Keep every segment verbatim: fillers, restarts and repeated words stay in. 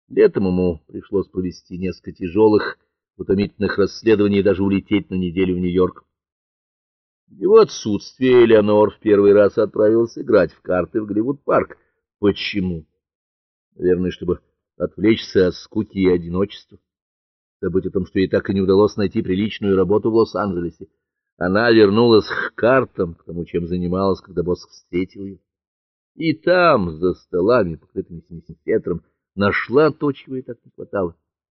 Летом ему пришлось провести несколько тяжелых, утомительных расследований и даже улететь на неделю в Нью-Йорк. В его отсутствие Элеонор в первый раз отправилась играть в карты в Голливуд-парк. Почему? Наверное, чтобы отвлечься от скуки и одиночества, забыть о том, что ей так и не удалось найти приличную работу в Лос-Анджелесе. Она вернулась к картам, к тому, чем занималась, когда Босх встретил ее. И там, за столами, покрытыми синим ветром, нашла то, чего ей так не хватало.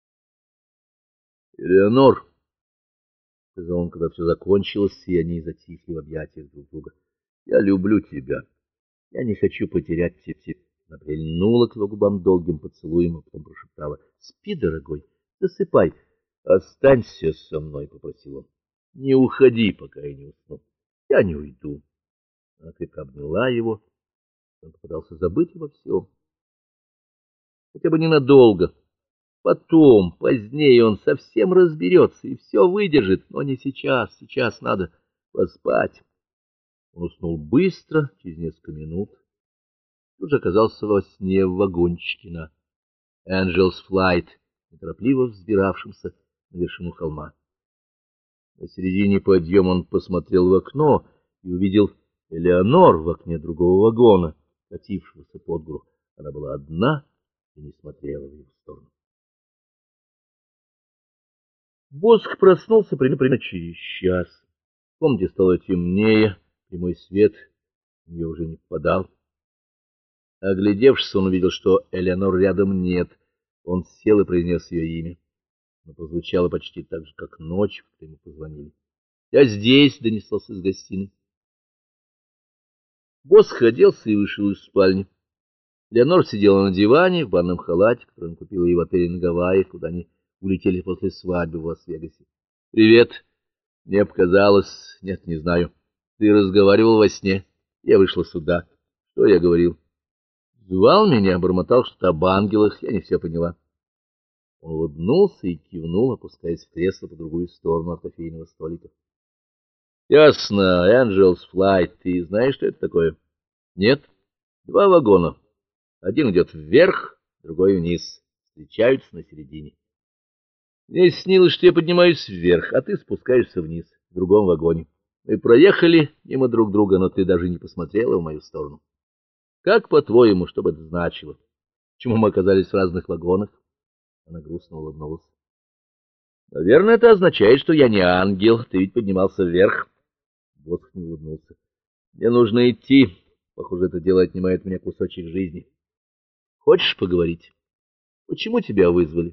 — Элеонор, — сказал он, когда все закончилось, и они затихли в объятиях друг друга, — я люблю тебя. Я не хочу потерять тебя. Она прильнула к его губам долгим поцелуем, а потом прошептала: — Спи, дорогой, засыпай. — Останься со мной, — попросил он. — Не уходи, пока я не усну. — Я не уйду. Она крепко обняла его. Он попытался забыть обо всем. Хотя бы ненадолго. Потом, позднее он совсем разберется и все выдержит, но не сейчас. Сейчас надо поспать. Он уснул быстро, через несколько минут. Тут же оказался во сне в вагончике на Angel's Flight, неторопливо взбиравшемся на вершину холма. На середине подъема он посмотрел в окно и увидел Элеонор в окне другого вагона, катившегося под гору. Она была одна и не смотрела в его сторону. Босх проснулся примерно через час. В комнате стало темнее, прямой свет в нее уже не попадал. Оглядевшись, он увидел, что Элеонор рядом нет. Он сел и произнес ее имя. Но прозвучало почти так же, как ночью, когда ему позвонили. — Я здесь, — донеслось из гостиной. Босх оделся и вышел из спальни. Леонор сидела на диване в банном халате, который он купил ей в отеле на Гавайях, куда они улетели после свадьбы в Лас-Вегасе. — Привет. Мне показалось... Нет, не знаю. Ты разговаривал во сне. Я вышла сюда. Что я говорил? Звал меня, бормотал что-то об ангелах. Я не все поняла. Он улыбнулся и кивнул, опускаясь в кресло по другую сторону от кофейного столика. — Ясно. Angel's Flight. Ты знаешь, что это такое? — Нет. Два вагона. Один идет вверх, другой вниз. Встречаются на середине. Мне снилось, что я поднимаюсь вверх, а ты спускаешься вниз, в другом вагоне. Мы проехали мимо друг друга, но ты даже не посмотрела в мою сторону. Как, по-твоему, что бы это значило? Почему мы оказались в разных вагонах? Она грустно улыбнулась. Наверное, это означает, что я не ангел. Ты ведь поднимался вверх. Босх не улыбнулся. Мне нужно идти. Похоже, это дело отнимает у меня кусочек жизни. Хочешь поговорить? Почему тебя вызвали?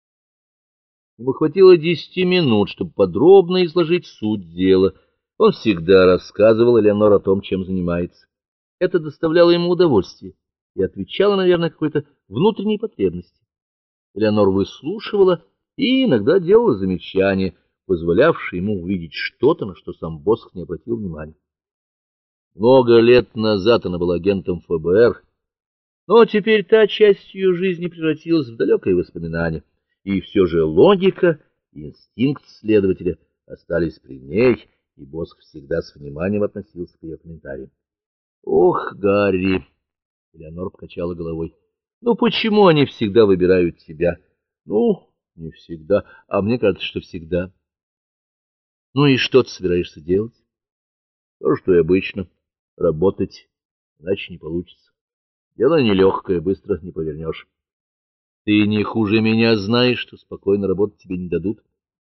Ему хватило десяти минут, чтобы подробно изложить суть дела. Он всегда рассказывал Элеонор о том, чем занимается. Это доставляло ему удовольствие и отвечало, наверное, какой-то внутренней потребности. Элеонор выслушивала и иногда делала замечания, позволявшие ему увидеть что-то, на что сам Босх не обратил внимания. Много лет назад она была агентом эф бэ эр, но теперь та часть ее жизни превратилась в далекое воспоминание. И все же логика и инстинкт следователя остались при ней, и Босх всегда с вниманием относился к ее комментариям. — Ох, Гарри! — Элеонор покачала головой. — Ну, почему они всегда выбирают тебя? — Ну, не всегда, а мне кажется, что всегда. — Ну и что ты собираешься делать? — То, что и обычно. Работать, иначе не получится. Дело нелегкое, быстро не повернешь. Ты не хуже меня знаешь, что спокойно работать тебе не дадут.